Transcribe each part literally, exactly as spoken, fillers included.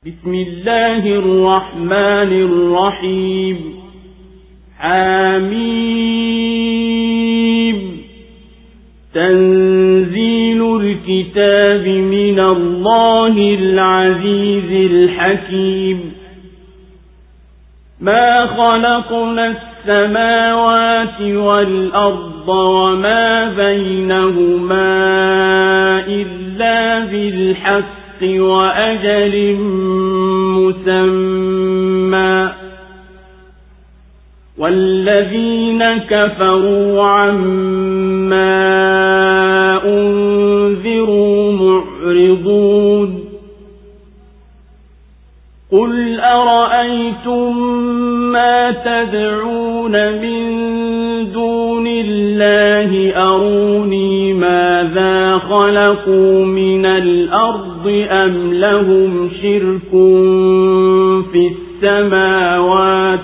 بسم الله الرحمن الرحيم حميم تنزيل الكتاب من الله العزيز الحكيم ما خلقنا السماوات والأرض وما بينهما إلا بالحق وأجل مسمى والذين كفروا عما أنذروا معرضون قل أرأيتم ما تدعون من دون الله أروني ماذا خلقوا من الأرض أم لهم شرك في السماوات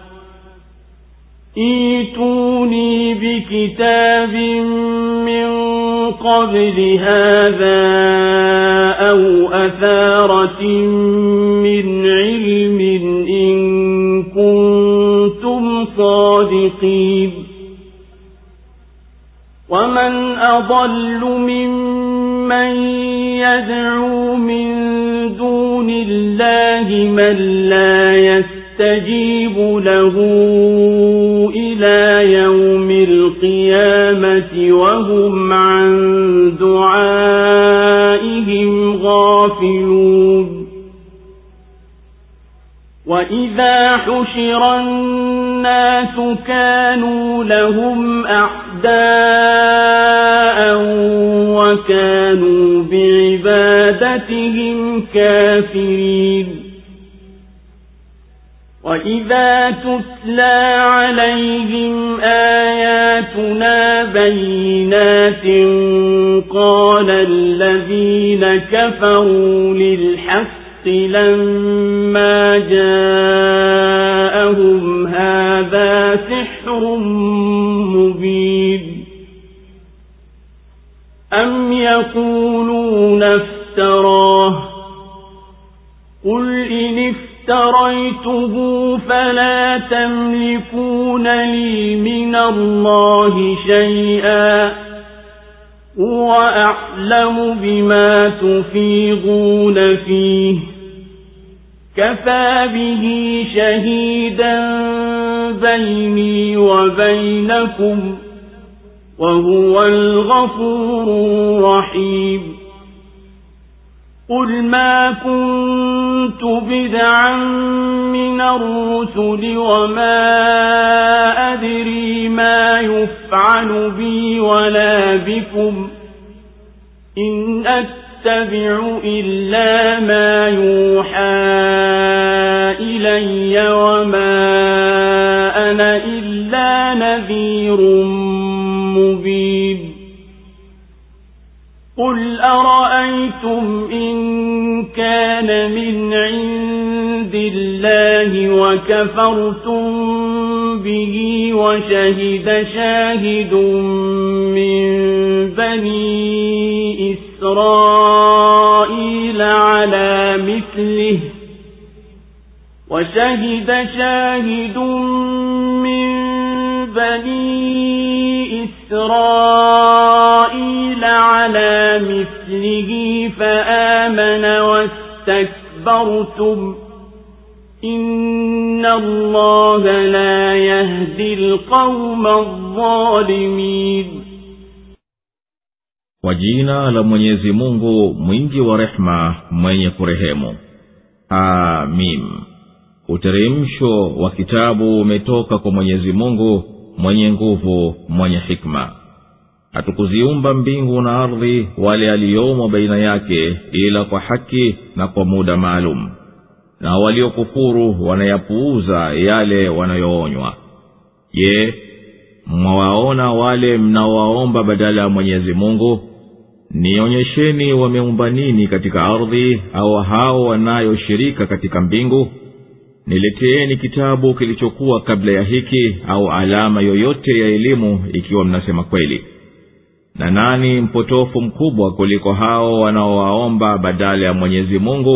ائتوني بكتاب من قبل هذا أو أثارة من علم إن كنتم صادقين ومن أضل ممن يدعو من دون الله من لا يستجيب له إلى يوم القيامة وهم عن دعائهم غافلون وإذا حشر الناس كانوا لهم أعداء وكانوا بعبادتهم كافرين وإذا تتلى عليهم آياتنا بينات قال الذين كفروا للحق لما جاءهم هذا سحر مبين أم يقولون افتراه قل إن افتريته فلا تملكون لي من الله شيئا هو أعلم بما تفيضون فيه كفى به شهيدا بيني وبينكم وهو الغفور الرحيم قل ما كنت بدعا من الرسل وما أدري ما يفعل بي ولا بكم إن أتبع إلا ما يوحى إلي وما أنا إلا نذير مبين قل أرأيتم إن كان من عند الله وكفرتم به وشهد شاهد من بني إسرائيل على مثله وشهد شاهد من بني إسرائيل على مثله فآمن واستكبرتم إن الله لا يهدي القوم الظالمين. Kwa jina la Mwenyezi Mungu mwingi wa rehema mwenye kurehemu. Amin. Uteremsho wa kitabu umetoka kwa Mwenyezi Mungu mwenye nguvu mwenye hikma. Hatukuziumba mbingu na ardhi wale aliyomo baina yake ila kwa haki na kwa muda maalum, na waliokufuru wanayapuuza yale wanayoonywa. Je, mwawaona wale mnaowaomba badala ya Mwenyezi Mungu? Nionyesheni wameumba nini katika ardhi au hao wanayoshirika katika mbingu? Nileteeni kitabu kilichokuwa kabla ya hiki au alama yoyote ya elimu ikiwa mnasema kweli. Na nani mpotofu mkubwa kuliko hao wanaowaomba badala ya Mwenyezi Mungu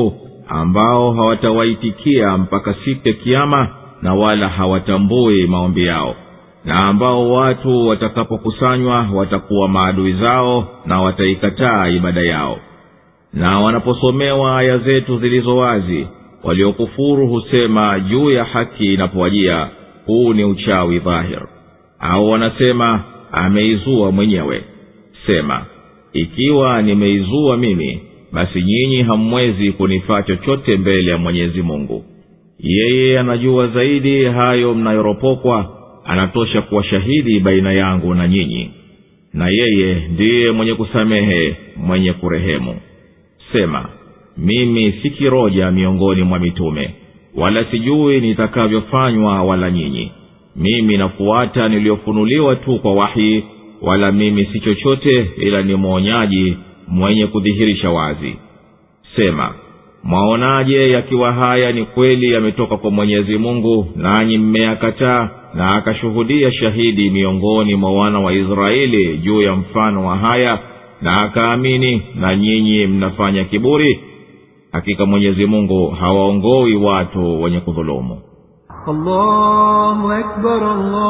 ambao hawatawaitikia mpaka siku ya kiyama, na wala hawatambui maombi yao, na ambao watu watakapokusanywa watakuwa maadui zao na wataikataa ibada yao. Na wanaposomewa aya zetu zilizo wazi, waliokufuru husema juu ya haki inapowajia, huu ni uchawi dhahir. Au wanasema ameizua mwenyewe. Sema, ikiwa nimeizua mimi, basi nyinyi hamwezi kunifaa chochote mbele ya Mwenyezi Mungu. Yeye anajua zaidi hayo mnayoropokwa, anatosha kuwa shahidi baina yangu na nyinyi, na yeye ndiye mwenye kusamehe, mwenye kurehemu. Sema, mimi si kiroja miongoni mwa mitume, wala sijui nitakavyofanywa wala nyinyi. Mimi nafuata niliofunuliwa tu kwa wahi, wala mimi si chochote ila ni mwonyaji mwenye kudhihirisha wazi. Sema, mwaonaje yakiwa haya ni kweli yametoka kwa Mwenyezi Mungu, nanyi mmeyakataa, na akashuhudia shahidi miongoni mwa wana wa Israeli juu ya mfano wa haya, na akaamini, na nyinyi mnafanya kiburi? Hakika Mwenyezi Mungu hawaongoi watu wenye kudhulumu. Allahu Akbar,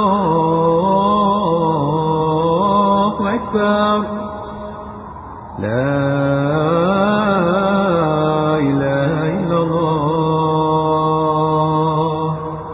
Allahu Akbar, la ilaha illa Allah.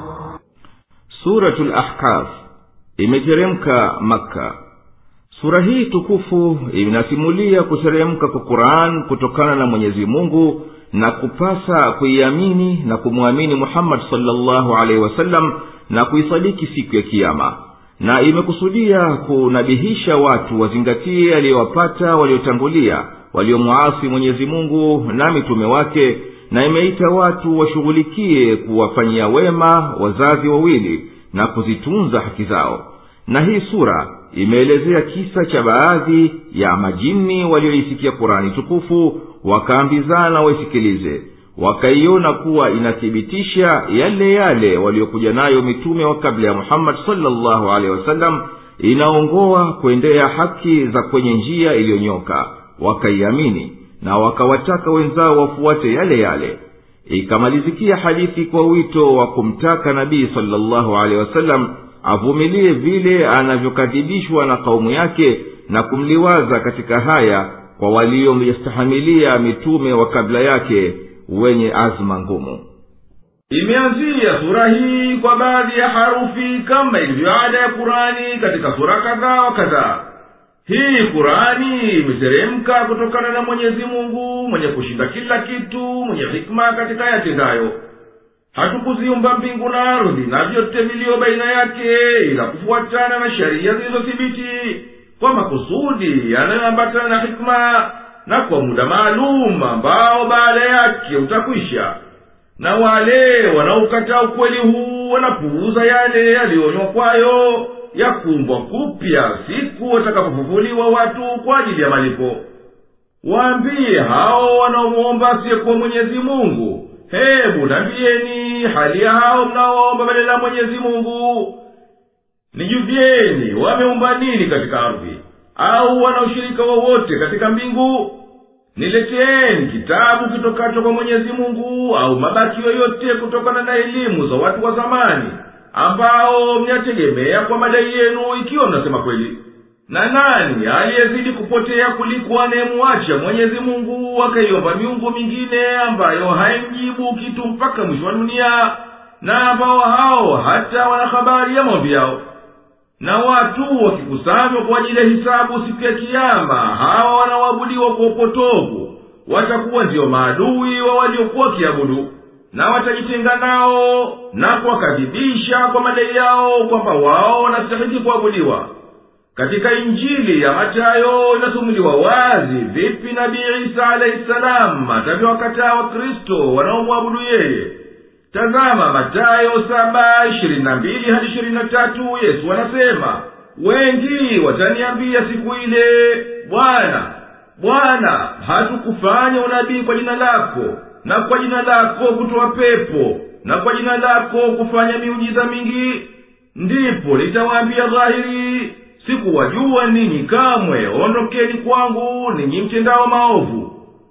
Suratul Ahqaf imeteremka Makka. Sura hii tukufu inasimulia kuteremka kwa Qur'an kutokana na Mwenyezi Mungu, na kupasa kuiamini na kumwamini Muhammad sallallahu alaihi wasallam na kuisadiki siku ya kiyama. Na imekusudia kunabihisha watu wazingatie aliyowapata waliotangulia waliomuasi Mwenyezi Mungu na mitume wake, na imeita watu washughulikie kuwafanyia wema wazazi wawili na kuzitunza haki zao. Na hii sura imeelezea kisa cha baadhi ya majini walioisikia Qur'ani tukufu, wakaambizana waisikilize, wakaiona kuwa inathibitisha yale yale waliokuja nayo mitume wa kabla ya Muhammad sallallahu alaihi wasallam, inaongoa kuendea haki za kwenye njia iliyonyoka. Wakaiamini na wakawataka wenzao wafuate yale yale. Ikamalizikia hadithi kwa wito wa kumtaka Nabii sallallahu alaihi wasallam avumilie vile anavyokadhibishwa na kaumu yake, na kumliwaza katika haya kwa waliomstahimilia mitume wa kabla yake wenye azma ngumu. Imeanzia sura hii kwa baadhi ya harufi kama ilivyo ada ya Qur'ani katika sura kadhaa wa kadhaa. Hii Qur'ani imeteremka kutokana na Mwenyezi Mungu mwenye kushinda kila kitu, mwenye hikma katika yatendayo. Hatukuziumba mbingu na ardhi na vyote vilivyo baina yake ila kufuatana na sheria zilizothibiti, kwa makusudi yanayoambatana na hikma, na kwa muda maalum ambao baada yake utakwisha. Na wale wanaokataa ukweli huu wanapuuza yale yaliyoonywa kwayo ya kuumbwa kupya siku watakapofufuliwa watu kwa ajili ya malipo. Waambie hao wanaomuomba asiyekuwa Mwenyezi Mungu, hebu nambieni hali ya hao mnaoomba badala ya Mwenyezi Mungu. Nijuvieni wameumba nini katika ardhi, au wana ushirika wowote katika mbingu? Nileteeni kitabu kitokacho kwa Mwenyezi Mungu, au mabaki yoyote kutokana na elimu za watu wa zamani, ambao mnategemea kwa madai yenu, ikiwa mnasema kweli. Na nani aliyezidi kupotea kuliko anayemwacha Mwenyezi Mungu akaiomba miungu mingine ambayo haimjibu kitu mpaka mwisho wa dunia, na ambao hao hata wana habari ya maombi yao? Na watu wakikusanywa kwa ajili ya hisabu siku ya kiyama, hawa wanaoabudiwa kwa upotovu watakuwa ndio maadui wa waliokuwa kiabudu, na watajitenga nao na kuwakadhibisha kwa madai yao kwamba wao wanastahili kuabudiwa. Katika Injili ya Mathayo inasumuliwa wazi vipi Nabii Isa alayhi salam atavyowakataa Wakristo wanaomwabudu yeye. Tazama Mathayo saba ishirini na mbili hadi ishirini na tatu. Yesu anasema, wengi wataniambia siku ile, Bwana, Bwana, hatukufanya unabii kwa jina lako, na kwa jina lako kutoa pepo, na kwa jina lako kufanya miujiza mingi? Ndipo nitawaambia dhahiri, sikuwajua ninyi kamwe, ondokeni kwangu ninyi mtendao maovu.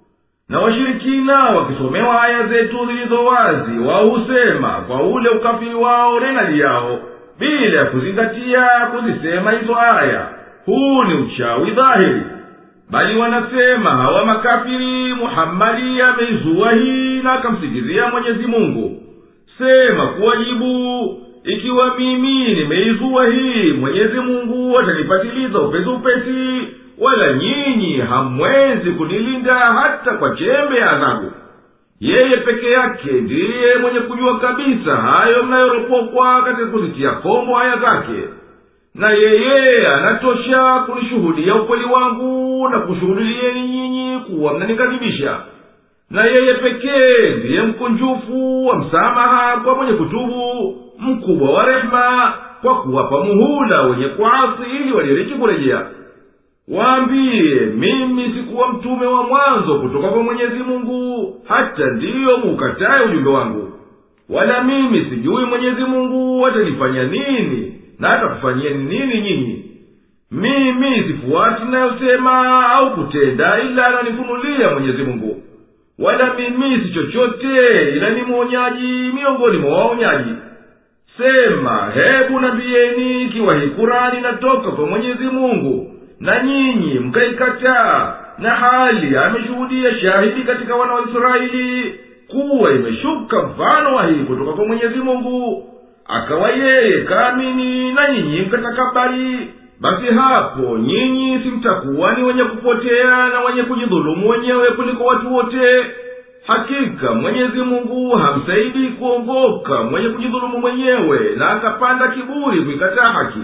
na washirikina wakisomewa aya zetu zilizo wazi, wao husema kwa ule ukafiri wao na inadi yao, bila ya kuzingatia kuzisema hizo aya, huu ni uchawi dhahiri. Bali wanasema hawa makafiri, Muhammadi ameizua hii na akamsikizia Mwenyezi Mungu. Sema kuwajibu, ikiwa mimi nimeizua hii, Mwenyezi Mungu atanipatiliza upesi upesi, wala nyinyi hamwezi kunilinda hata kwa chembe ya adhabu. Yeye peke yake ndiye mwenye kujua kabisa hayo mnayoropokwa katika kuzitia kombo aya zake, na yeye anatosha kunishuhudia ukweli wangu na kushuhudieni nyinyi kuwa mnanikadhibisha. Na yeye pekee ndiye mkunjufu wa msamaha kwa mwenye kutubu, mkubwa wa rehema kwa kuwapa muhula wenye kuasi ili wadiriki kurejea. Waambie, mimi sikuwa mtume wa mwanzo kutoka kwa Mwenyezi Mungu, hata ndiyo mukataye ujumbe wangu. Wala mimi sijui Mwenyezi Mungu atanifanya nini na atakufanyeni nini nyinyi. Mimi sifuati nayosema au kutenda ila ananifunulia Mwenyezi Mungu. Wala mimi si chochote ila ni mwonyaji miongoni mwa waonyaji. Sema, hebu naambieni, ikiwa hii Kurani inatoka kwa Mwenyezi Mungu na nyinyi mkaikataa, na hali ameshuhudia shahidi katika wana wa Israeli kuwa imeshuka mfano wa hii kutoka kwa Mwenyezi Mungu, akawa yeye kaamini na nyinyi mkatakabari, basi hapo nyinyi simtakuwa ni wenye kupotea na wenye kujidhulumu wenyewe kuliko watu wote. Hakika Mwenyezi Mungu hamsaidi kuongoka mwenye kujidhulumu mwenyewe na akapanda kiburi kuikataa haki.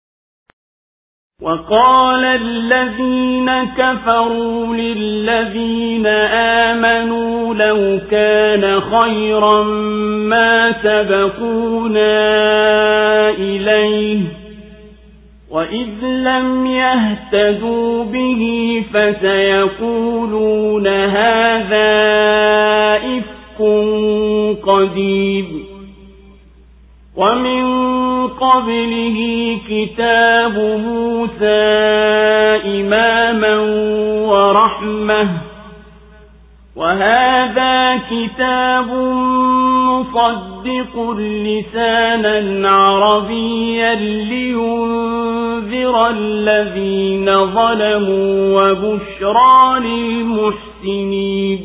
وقال الذين كفروا للذين آمنوا لو كان خيرا ما سبقونا إليه وإذ لم يهتدوا به فسيقولون هذا إفك قديم. ومن قبله كتاب موسى إماما ورحمة وهذا كتاب مصدق لسانا عربيا لينذر الذين ظلموا وبشرى للمحسنين.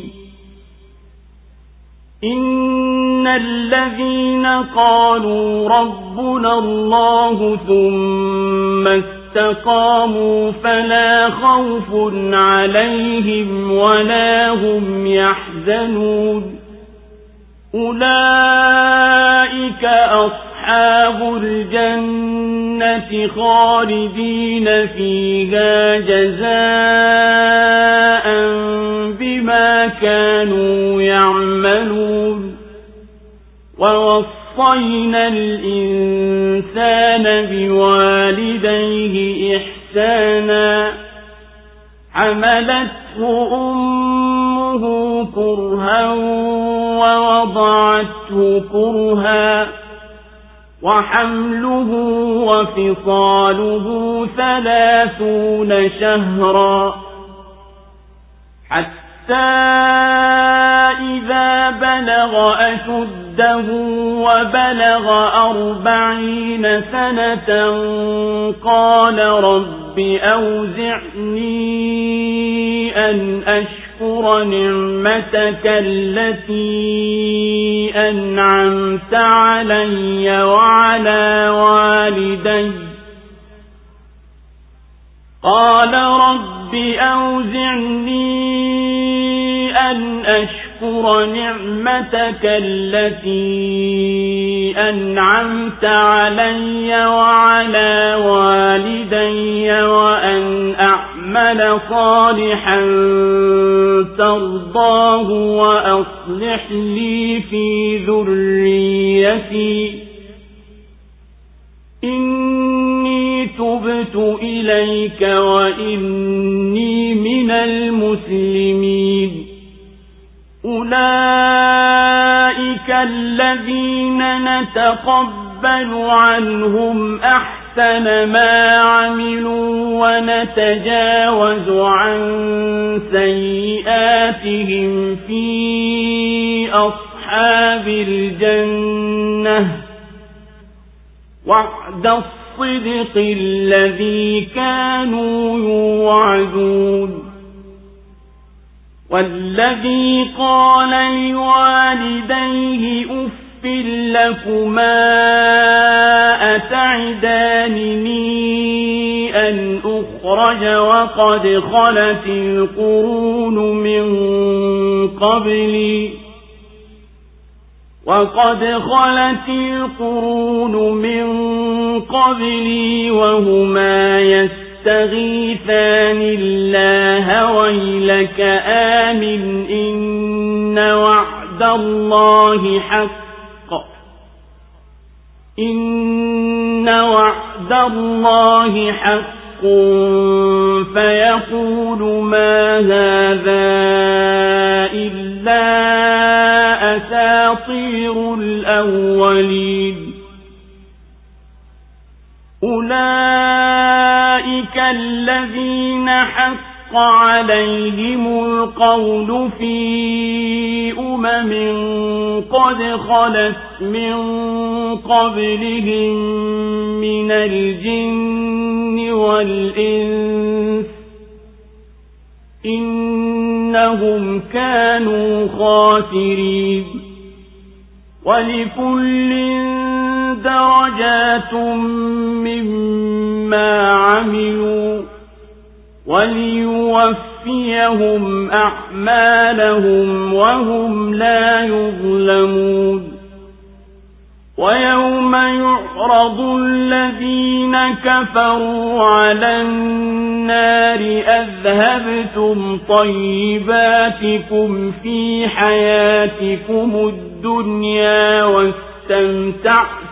إن الذين قالوا ربنا الله ثم استقاموا فلا خوف عليهم ولا هم يحزنون. أولئك أصحاب الجنة خالدين فيها جزاء بما كانوا يعملون. ووصينا الإنسان بوالديه إحسانا حملته أمه كرها ووضعته كرها وحمله وفصاله ثلاثون شهرا حتى إذا بلغ أشده وبلغ أربعين سنة قال رب أوزعني أن أشكر نعمتك التي أنعمت علي وعلى والدي قال رب أوزعني أن أشكر نعمتك التي أنعمت علي وعلى والدي وأن أعمل صالحا ترضاه وأصلح لي في ذريتي إني تبت إليك وإني من المسلمين. أولئك الذين نتقبل عنهم أحسن أحسن ما عملوا ونتجاوز عن سيئاتهم في أصحاب الجنة وعد الصدق الذي كانوا يوعدون والذي قال لوالديه أف لكما أتعدانني أن أخرج وقد خلت القرون من قبلي وقد خلت القرون من قبلي وهما يستغيثان الله ويلك آمن إن وعد الله حق إن وعد الله حق فيقول ما هذا إلا أساطير الأولين أولئك الذين حق عليهم القول في أمم قد خلت من قبلهم من الجن والإنس إنهم كانوا خاسرين ولكل درجات مما عملوا وليوفيهم أعمالهم وهم لا يظلمون ويوم يعرض الذين كفروا على النار أذهبتم طيباتكم في حياتكم الدنيا واستمتعتم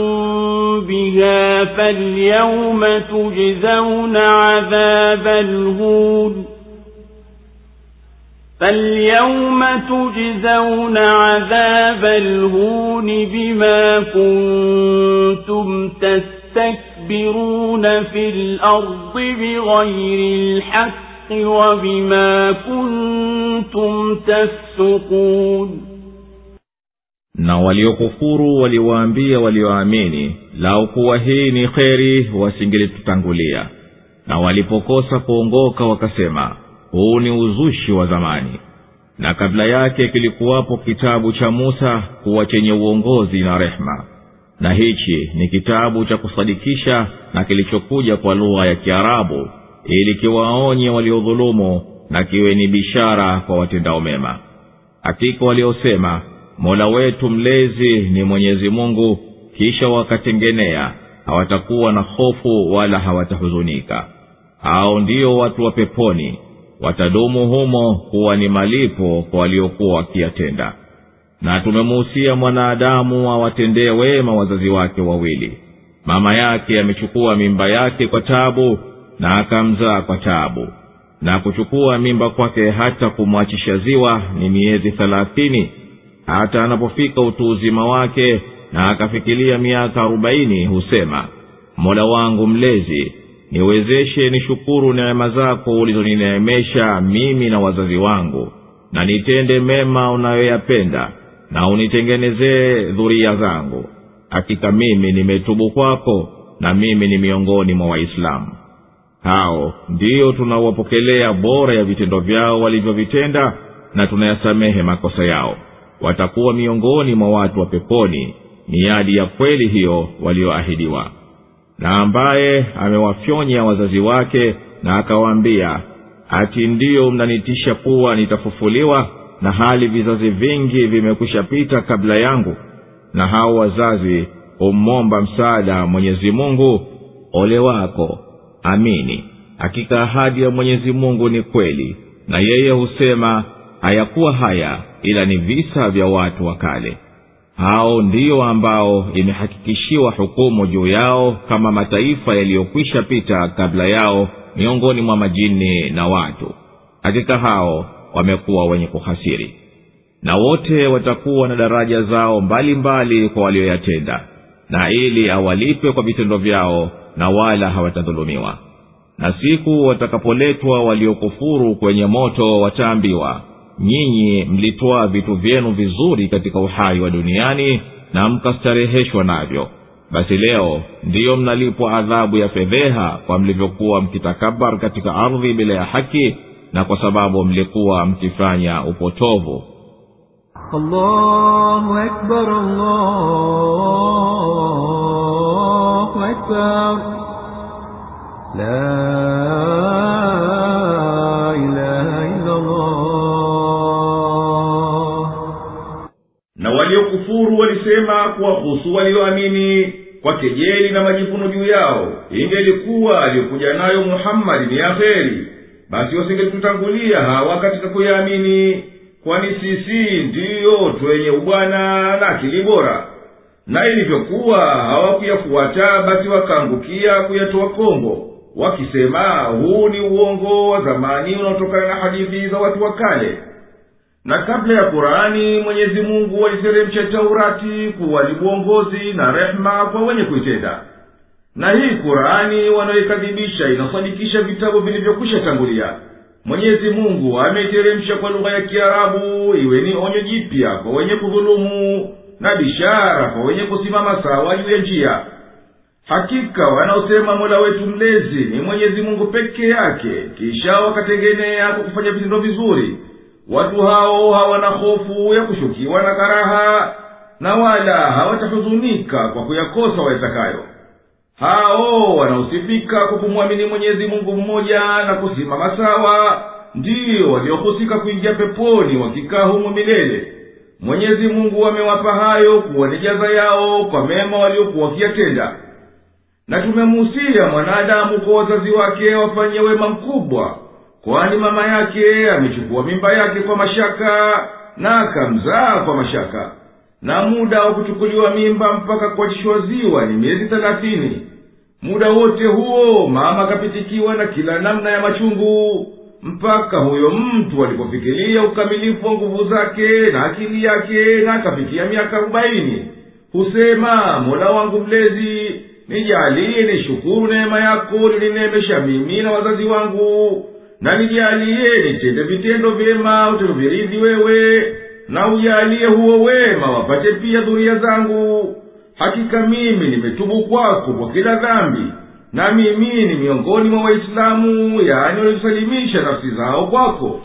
بها فاليوم تجزون عذاب الهون فاليوم تجزون عذاب الهون بما كنتم تستكبرون في الأرض بغير الحق وبما كنتم تفسقون. Na waliokufuru waliwaambia walioamini, lau kuwa hii ni kheri wasingelitutangulia. Na walipokosa kuongoka wakasema, huu ni uzushi wa zamani. Na kabla yake kilikuwapo kitabu cha Musa kuwa chenye uongozi na rehma. Na hichi ni kitabu cha kusadikisha na kilichokuja kwa lugha ya Kiarabu ili kiwaonye waliodhulumu na kiwe ni bishara kwa watendao mema. Hakika waliosema Mola wetu mlezi ni Mwenyezi Mungu, kisha wakatengenea, hawatakuwa na hofu wala hawatahuzunika. Hao ndio watu wa peponi, watadumu humo kuwa ni malipo kwa waliokuwa wakiyatenda. Na tumemuhusia mwanadamu awatendee wema wazazi wake wawili. Mama yake amechukua mimba yake kwa taabu na akamzaa kwa taabu. Na kuchukua mimba kwake hata kumwachisha ziwa ni miezi thelathini. Hata anapofika utu uzima wake na akafikiria miaka arobaini husema, Mola wangu mlezi, niwezeshe nishukuru neema zako ulizonineemesha mimi na wazazi wangu, na nitende mema unayoyapenda, na unitengenezee dhuria zangu. Hakika mimi nimetubu kwako, na mimi ni miongoni mwa Waislamu. Hao ndio tunawapokelea bora ya vitendo vyao walivyovitenda, na tunayasamehe makosa yao. Watakuwa miongoni mwa watu wa peponi, miadi ya kweli hiyo walioahidiwa. Na ambaye amewafyonya wazazi wake na akawaambia, ati ndio mnanitisha kuwa nitafufuliwa na hali vizazi vingi vimekushapita kabla yangu. Na hao wazazi umomba msaada Mwenyezi Mungu, ole wako, amini, hakika ahadi ya Mwenyezi Mungu ni kweli, na yeye husema hayakuwa haya ila ni visa vya watu wa kale. Hao ndio ambao imehakikishiwa hukumu juu yao kama mataifa yaliyokwisha pita kabla yao miongoni mwa majini na watu. Hakika hao wamekuwa wenye kuhasiri. Na wote watakuwa na daraja zao mbalimbali mbali kwa walioyatenda, na ili awalipe kwa vitendo vyao na wala hawatadhulumiwa. Na siku watakapoletwa waliokufuru kwenye moto wataambiwa, nyinyi mlitoa vitu vyenu vizuri katika uhai wa duniani na mkastareheshwa navyo, basi leo ndiyo mnalipwa adhabu ya fedheha kwa mlivyokuwa mkitakabar katika ardhi bila ya haki, na kwa sababu mlikuwa mkifanya upotovu. Allahu Akbar, Allahu Akbar, la ilaha illa Allah. Na waliokufuru walisema kuwahusu walioamini kwa kejeli na majivuno juu yao, ingelikuwa aliyokuja nayo Muhammad ni ya kheri, basi wasingetutangulia hawa katika kuyaamini, kwani sisi ndiyo twenye ubwana na akili bora. Na ilivyokuwa hawakuyafuata, basi wakaangukia kuyatoa kombo, wakisema huu ni uongo wa zamani unaotokana na hadithi za watu wa kale. Na kabla ya Qur'ani, Mwenyezi Mungu aliteremsha Taurati kuwa ni uongozi na rehema kwa wenye kuitenda. Na hii Qur'ani wanaoikadhibisha inasadikisha vitabu vilivyokwisha tangulia. Mwenyezi Mungu ameiteremsha kwa lugha ya Kiarabu iwe ni onyo jipya kwa wenye kudhulumu na bishara kwa wenye kusimama sawa juu ya njia. Hakika wanaosema Mola wetu mlezi ni Mwenyezi Mungu peke yake, kisha wakatengenea kwa kufanya vitendo vizuri, watu hao hawana hofu ya kushukiwa na karaha, na wala hawatahuzunika kwa kuyakosa wayatakayo. Hao wanaosifika kwa kumwamini Mwenyezi Mungu mmoja na kusimama sawa, ndiyo waliohusika kuingia peponi wakikaa humo milele. Mwenyezi Mungu amewapa hayo kuwa ni jaza yao kwa mema waliokuwa wakiyatenda. Na tumemuhusia mwanadamu kwa wazazi wake wafanye wema mkubwa, kwani mama yake amechukua mimba yake kwa mashaka na akamzaa kwa mashaka. Na muda wa kuchukuliwa mimba mpaka kuachishwa ziwa ni miezi thelathini. Muda wote huo mama kapitikiwa na kila namna ya machungu, mpaka huyo mtu alipofikiria ukamilifu wa nguvu zake na akili yake na akafikia miaka arobaini, husema Mola wangu mlezi, nijalie nishukuru neema yako ulinineemesha mimi na wazazi wangu, na nijalie nitende vitendo vyema utavyoviridhi wewe, na ujalie huo wema wapate pia dhuria zangu. Hakika mimi nimetubu kwako kwa kila dhambi, na mimi ni miongoni mwa Waislamu, yaani waliosalimisha nafsi zao kwako.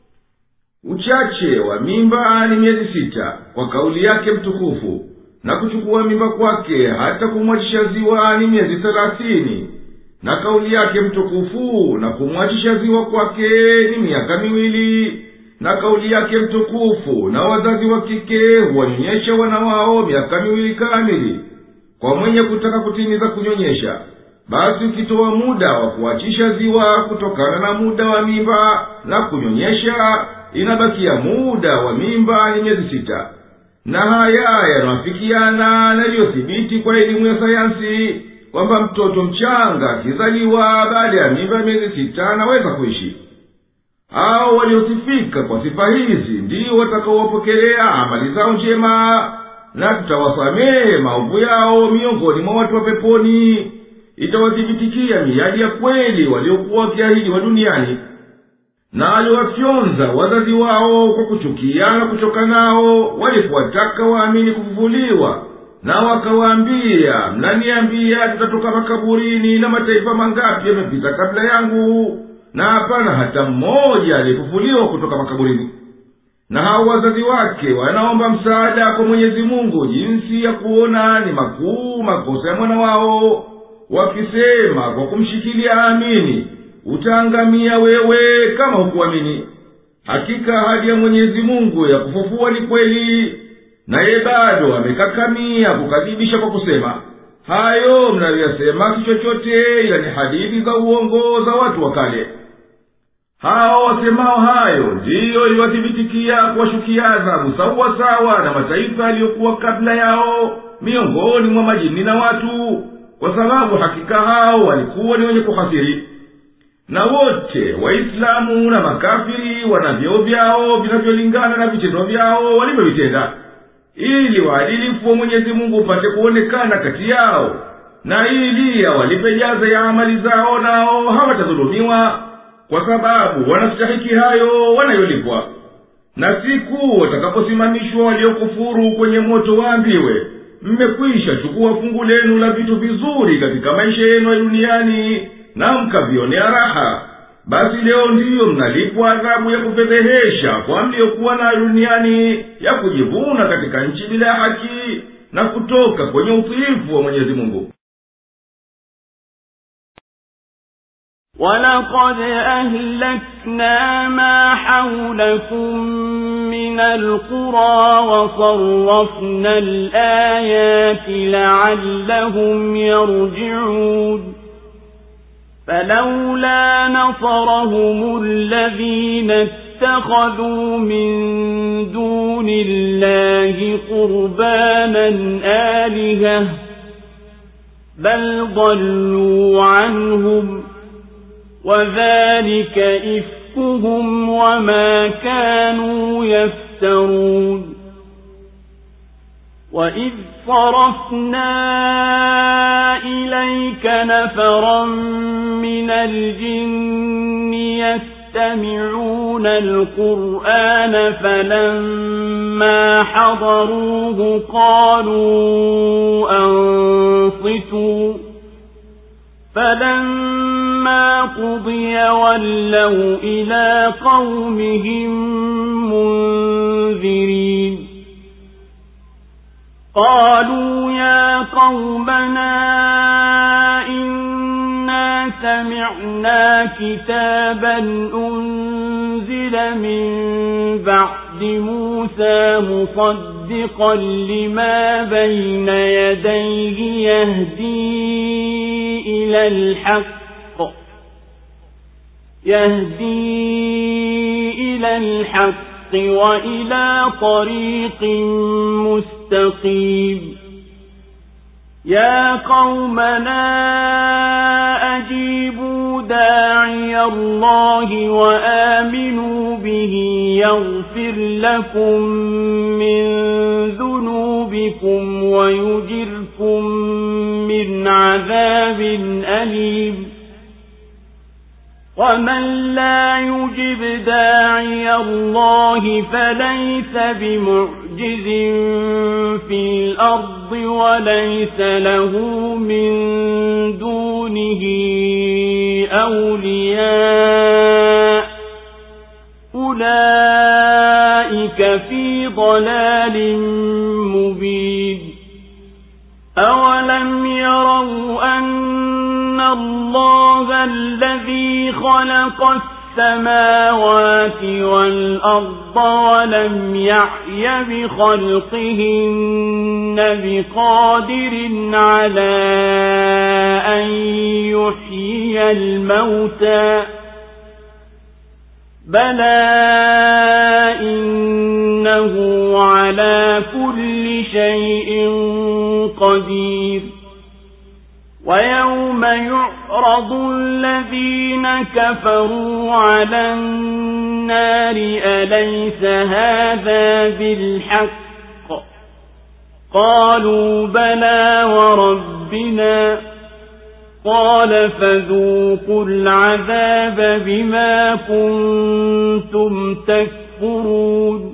Uchache wa mimba ni miezi sita kwa kauli yake mtukufu, na kuchukua mimba kwake hata kumwachisha ziwa ni miezi thelathini, na kauli yake mtukufu na kumwachisha ziwa kwake ni miaka miwili, na kauli yake mtukufu na wazazi wa kike huwanyonyesha wana wao miaka miwili kamili kwa mwenye kutaka kutimiza kunyonyesha. Basi ukitoa muda wa kuachisha ziwa kutokana na muda wa mimba na kunyonyesha, inabakia muda wa mimba ni miezi sita. Na haya yanawafikiana na iliyothibiti kwa elimu ya sayansi kwamba mtoto mchanga akizaliwa baada ya mimba miezi sita anaweza kuishi. Hao waliosifika kwa sifa hizi ndio watakaowapokelea amali zao njema, na tutawasamehe maovu yao miongoni mwa watu wa peponi. Itawathibitikia miadi ya kweli waliokuwa wakiahidi wa duniani. Na aliwafyonza wazazi wao kwa kuchukia na kuchoka nao walipowataka waamini kufufuliwa, na wakawaambia, mnaniambia tutatoka makaburini na mataifa mangapi yamepita kabla yangu, na hapana hata mmoja alifufuliwa kutoka makaburini. Na hao wazazi wake wanaomba msaada kwa Mwenyezi Mungu jinsi ya kuona ni makuu makosa ya mwana wao, wakisema kwa kumshikilia amini, utaangamia wewe kama hukuamini. Hakika ahadi ya Mwenyezi Mungu ya kufufua ni kweli, naye bado amekakamia kukadhibisha kwa kusema, hayo mnayoyasema si chochote ila ni hadithi za uongo za watu wa kale. Hao wasemao hayo ndiyo iliwathibitikia kuwashukia adhabu sawa sawa na mataifa yaliyokuwa kabla yao miongoni mwa majini na watu, kwa sababu hakika hao walikuwa ni wenye kuhasiri. Na wote Waislamu na makafiri wana vyeo vyao vinavyolingana na vitendo vyao walivyovitenda, ili waadilifu wa Mwenyezi Mungu upate kuonekana kati yao, na ili awalipe jaza ya amali zao, nao hawatadhulumiwa, kwa sababu wanastahiki hayo wanayolipwa. Na siku watakaposimamishwa waliokufuru kwenye moto, waambiwe, mmekwisha chukua fungu lenu la vitu vizuri katika maisha yenu ya duniani na mkavionea raha, basi leo ndiyo mnalipwa adhabu ya kufedhehesha kwa mliokuwa na duniani, ya kujivuna katika nchi bila haki na kutoka kwenye utiifu wa Mwenyezi Mungu. وَلَقَدْ أَهْلَكْنَا مَا حَوْلَكُمْ مِنَ الْقُرَى وَصَرَّفْنَا الْآيَاتِ لَعَلَّهُمْ يَرْجِعُونَ فَلَوْلَا نَصَرَهُمُ الَّذِينَ اتَّخَذُوا مِن دُونِ اللَّهِ قُرْبَانًا آلِهَةً بَلْ ضَلُّوا عَنْهُمْ وَذَلِكَ إِفْكُهُمْ وَمَا كَانُوا يَفْتَرُونَ وَإِذْ صَرَفْنَا إِلَيْكَ نَفَرًا مِنَ الْجِنِّ يَسْتَمِعُونَ الْقُرْآنَ فَلَمَّا حَضَرُوهُ قَالُوا أَنصِتُوا فَلَمَّا قُضِيَ وَلَّوْا إِلَى قَوْمِهِمْ مُنذِرِينَ قَالُوا يَا قَوْمَنَا إِنَّا سَمِعْنَا كِتَابًا أُنزِلَ مِن بَعْدِ مُوسَى مُصَدِّقًا لِمَا بَيْنَ يَدَيْهِ يَهْدِي إِلَى الْحَقِّ يَهْدِي إِلَى الْحَقِّ وَإِلَى طَرِيقٍ مُسْتَقِيمٍ يَا قَوْمَنَا أَجِيبُوا دَاعِيَ اللَّهِ وَآمِنُوا بِهِ يَغْفِرْ لَكُم مِّن ذُنُوبِكُمْ وَيُجِرْكُم مِّنْ عَذَابٍ أَلِيمٍ وَمَن لَّا يُجِبْ دَاعِيَ اللَّهِ فَلَيْسَ بِمُعْجِزٍ فِي الْأَرْضِ وَلَيْسَ لَهُ مِن دُونِهِ أَوْلِيَاءُ أُولَئِكَ فِي ضَلَالٍ مُّبِينٍ أَوَلَمْ يَرَوْا أَنَّ اللَّهَ الَّذِي خَلَقَ السَّمَاوَاتِ وَالْأَرْضَ وَلَمْ يَعْيَ بِخَلْقِهِنَّ بِقَادِرٍ عَلَى أَن يُحْيِيَ الْمَوْتَى بَلَى إِنَّهُ عَلَى كُلِّ شَيْءٍ قَدِيرٌ وَيَوْمَ يُعْرَضُ الَّذِينَ كَفَرُوا عَلَى النَّارِ أَلَيْسَ هَذَا بِالْحَقِّ قَالُوا بَلَى وَرَبِّنَا قَالَ فَذُوقُوا الْعَذَابَ بِمَا كُنتُمْ تَكْفُرُونَ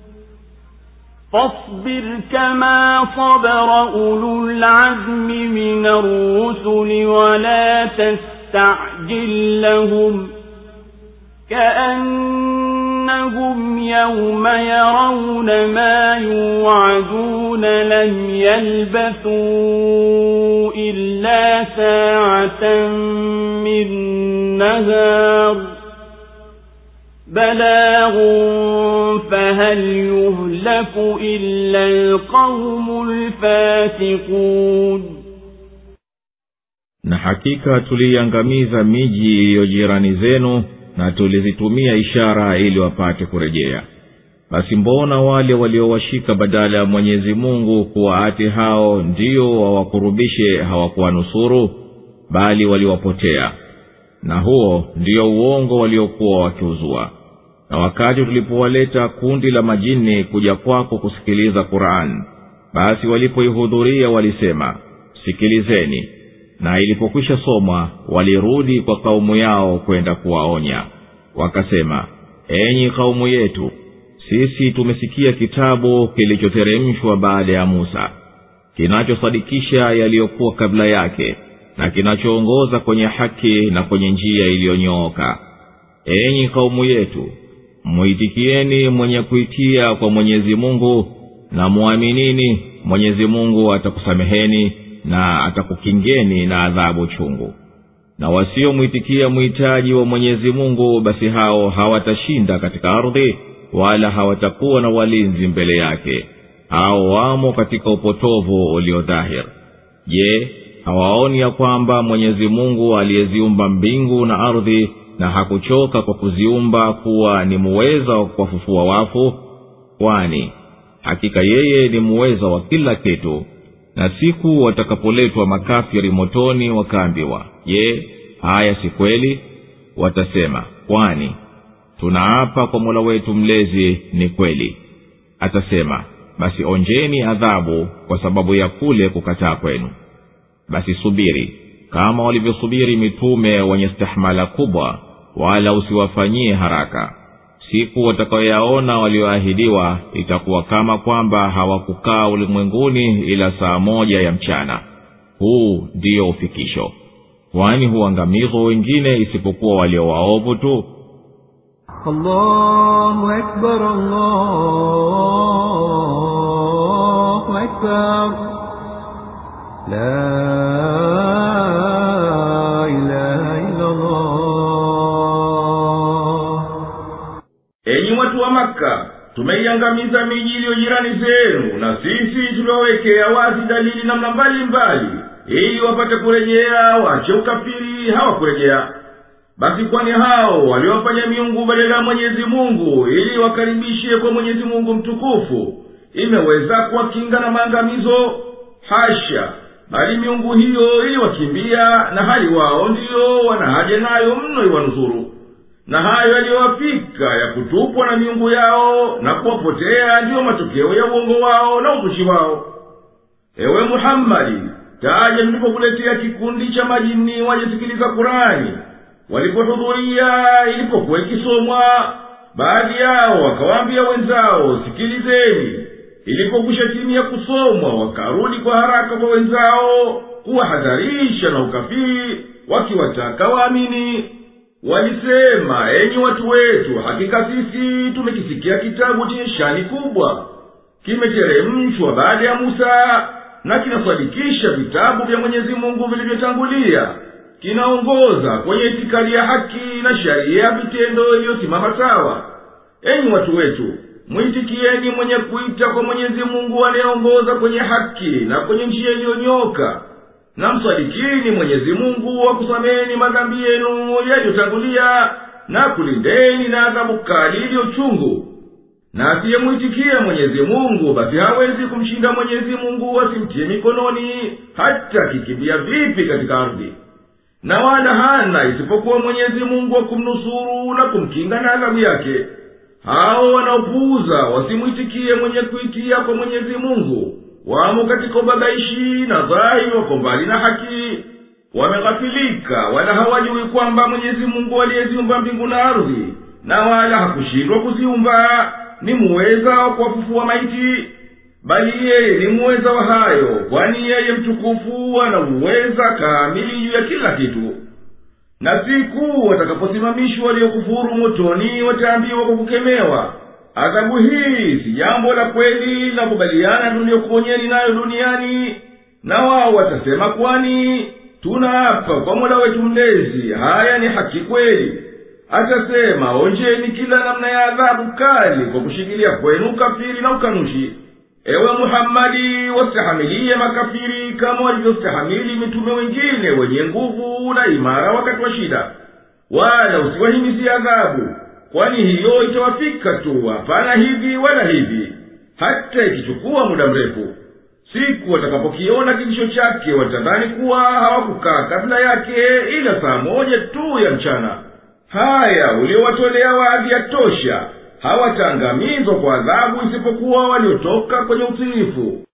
فاصبر كما صبر أولو العزم من الرسل ولا تستعجل لهم كأنهم يوم يرون ما يوعدون لم يلبثوا إلا ساعة من نهار بلاغ فهل يهلك إلا القوم الفاسقون. Na hakika tuliangamiza miji iliyo jirani zenu na tulizitumia ishara ili wapate kurejea. Basi mbona wale waliowashika badala ya Mwenyezi Mungu kuwa ati hao ndio wawakurubishe hawakuwanusuru, bali waliwapotea. Na huo ndio uongo waliokuwa wakiuzua. Na wakati tulipowaleta kundi la majini kuja kwako kusikiliza Qur'an, basi walipoihudhuria walisema, sikilizeni, na ilipokwisha somwa walirudi kwa kaumu yao kwenda kuwaonya. Wakasema, enyi kaumu yetu, sisi tumesikia kitabu kilichoteremshwa baada ya Musa, kinachosadikisha yaliyokuwa kabla yake na kinachoongoza kwenye haki na kwenye njia iliyonyooka. Enyi kaumu yetu, muitikieni mwenye kuitia kwa Mwenyezi Mungu, na muaminini Mwenyezi Mungu atakusameheni na atakukingeni na adhabu chungu. Na wasio muitikia muhitaji wa Mwenyezi Mungu, basi hao hawatashinda katika ardhi wala hawatakuwa na walinzi mbele yake. Hao wamo katika upotovu uliodhahir. Je, hawaoni ya kwamba Mwenyezi Mungu aliyeziumba mbingu na ardhi na hakuchoka kwa kuziumba kuwa ni muweza wa kuwafufua wafu? Kwani hakika yeye ni muweza wa kila kitu. Na siku watakapoletwa makafiri motoni wakaambiwa, je, haya si kweli? Watasema, kwani tunaapa kwa Mola wetu mlezi ni kweli. Atasema, basi onjeni adhabu kwa sababu ya kule kukataa kwenu. Basi subiri kama walivyosubiri mitume wenye stahmala kubwa, wala usiwafanyie haraka. Siku watakayoyaona walioahidiwa itakuwa kama kwamba hawakukaa ulimwenguni ila saa moja ya mchana. Huu ndio ufikisho. Kwani huangamizwa wengine isipokuwa walio waovu tu? Allahu Akbar, Allahu Akbar. La ilaha illa Allah. Enyi watu wa Makka, tumeiangamiza miji iliyo jirani zenu, na sisi tuliwawekea wazi dalili namna mbalimbali ili wapate kurejea, waache ukafiri hawakurejea. Basi kwani hao waliofanya miungu badala ya Mwenyezi Mungu ili wakaribishe kwa Mwenyezi Mungu mtukufu imeweza kuwakinga na maangamizo? Hasha! Bali miungu hiyo ili wakimbia, na hali wao ndio wana haja nayo mno iwanusuru. Na hayo yaliyowafika ya kutupwa na miungu yao na kuwapotea ndiyo matokeo ya uongo wao na uzushi wao. Ewe Muhammadi, taja nilipokuletea kikundi cha majini wajesikiliza Kurani. Walipohudhuria ilipokuwa ikisomwa, baadhi yao wakawaambia wenzao, sikilizeni. Ilipokwisha timia kusomwa, wakarudi kwa haraka kwa wenzao kuwahadharisha na ukafiri, wakiwataka waamini. Walisema, enyi watu wetu, hakika sisi tumekisikia kitabu chenye shani kubwa, kimeteremshwa baada ya Musa, na kinasadikisha vitabu vya Mwenyezi Mungu vilivyotangulia, kinaongoza kwenye itikadi ya haki na sharia ya vitendo iliyosimama sawa. Enyi watu wetu, muitikieni mwenye kuita kwa Mwenyezi Mungu anayeongoza kwenye haki na kwenye njia iliyonyoka, na msadikini Mwenyezi Mungu wa kusameni madhambi yenu yaliyotangulia na kulindeni na adhabu kali iliyochungu. Na asiyemuitikia Mwenyezi Mungu, basi hawezi kumshinda Mwenyezi Mungu asimtie mikononi hata kikimbia vipi katika ardhi. Na wala hana isipokuwa Mwenyezi Mungu wa kumnusuru na kumkinga na adhabu yake. Hao wanaopuuza wasimuitikie mwenye kuitia kwa Mwenyezi Mungu wamo katika ubabaishi na dhahiri wako mbali na haki. Wameghafilika wala hawajui kwamba Mwenyezi Mungu aliyeziumba mbingu na ardhi, na wala hakushindwa kuziumba, ni muweza wa kuwafufua maiti. Bali yeye ni muweza wa hayo, kwani yeye mtukufu ana uweza kamili juu ya kila kitu. Na siku watakaposimamishwa waliokufuru motoni, wataambiwa kwa kukemewa, adhabu hii si jambo la kweli la kubaliana tuliokuonyeni nayo duniani. Na wao watasema, kwani tunaapa kwa Mola wetu mlezi, haya ni haki kweli. Atasema, onjeni kila namna ya adhabu kali kwa kushikilia kwenu kafiri na ukanushi. Ewe Muhammadi, wastahamilie makafiri kama walivyostahimili mitume wengine wenye nguvu na imara wakati wa shida. Wala usiwahimizi adhabu, kwani hiyo itawafika tu, hapana hivi wala hivi, hata ikichukua muda mrefu. Siku watakapokiona kitisho chake, watadhani kuwa hawakukaa kabla yake ila saa moja tu ya mchana. Haya uliowatolea waadhi ya tosha, hawataangamizwa kwa adhabu isipokuwa waliotoka kwenye utiifu.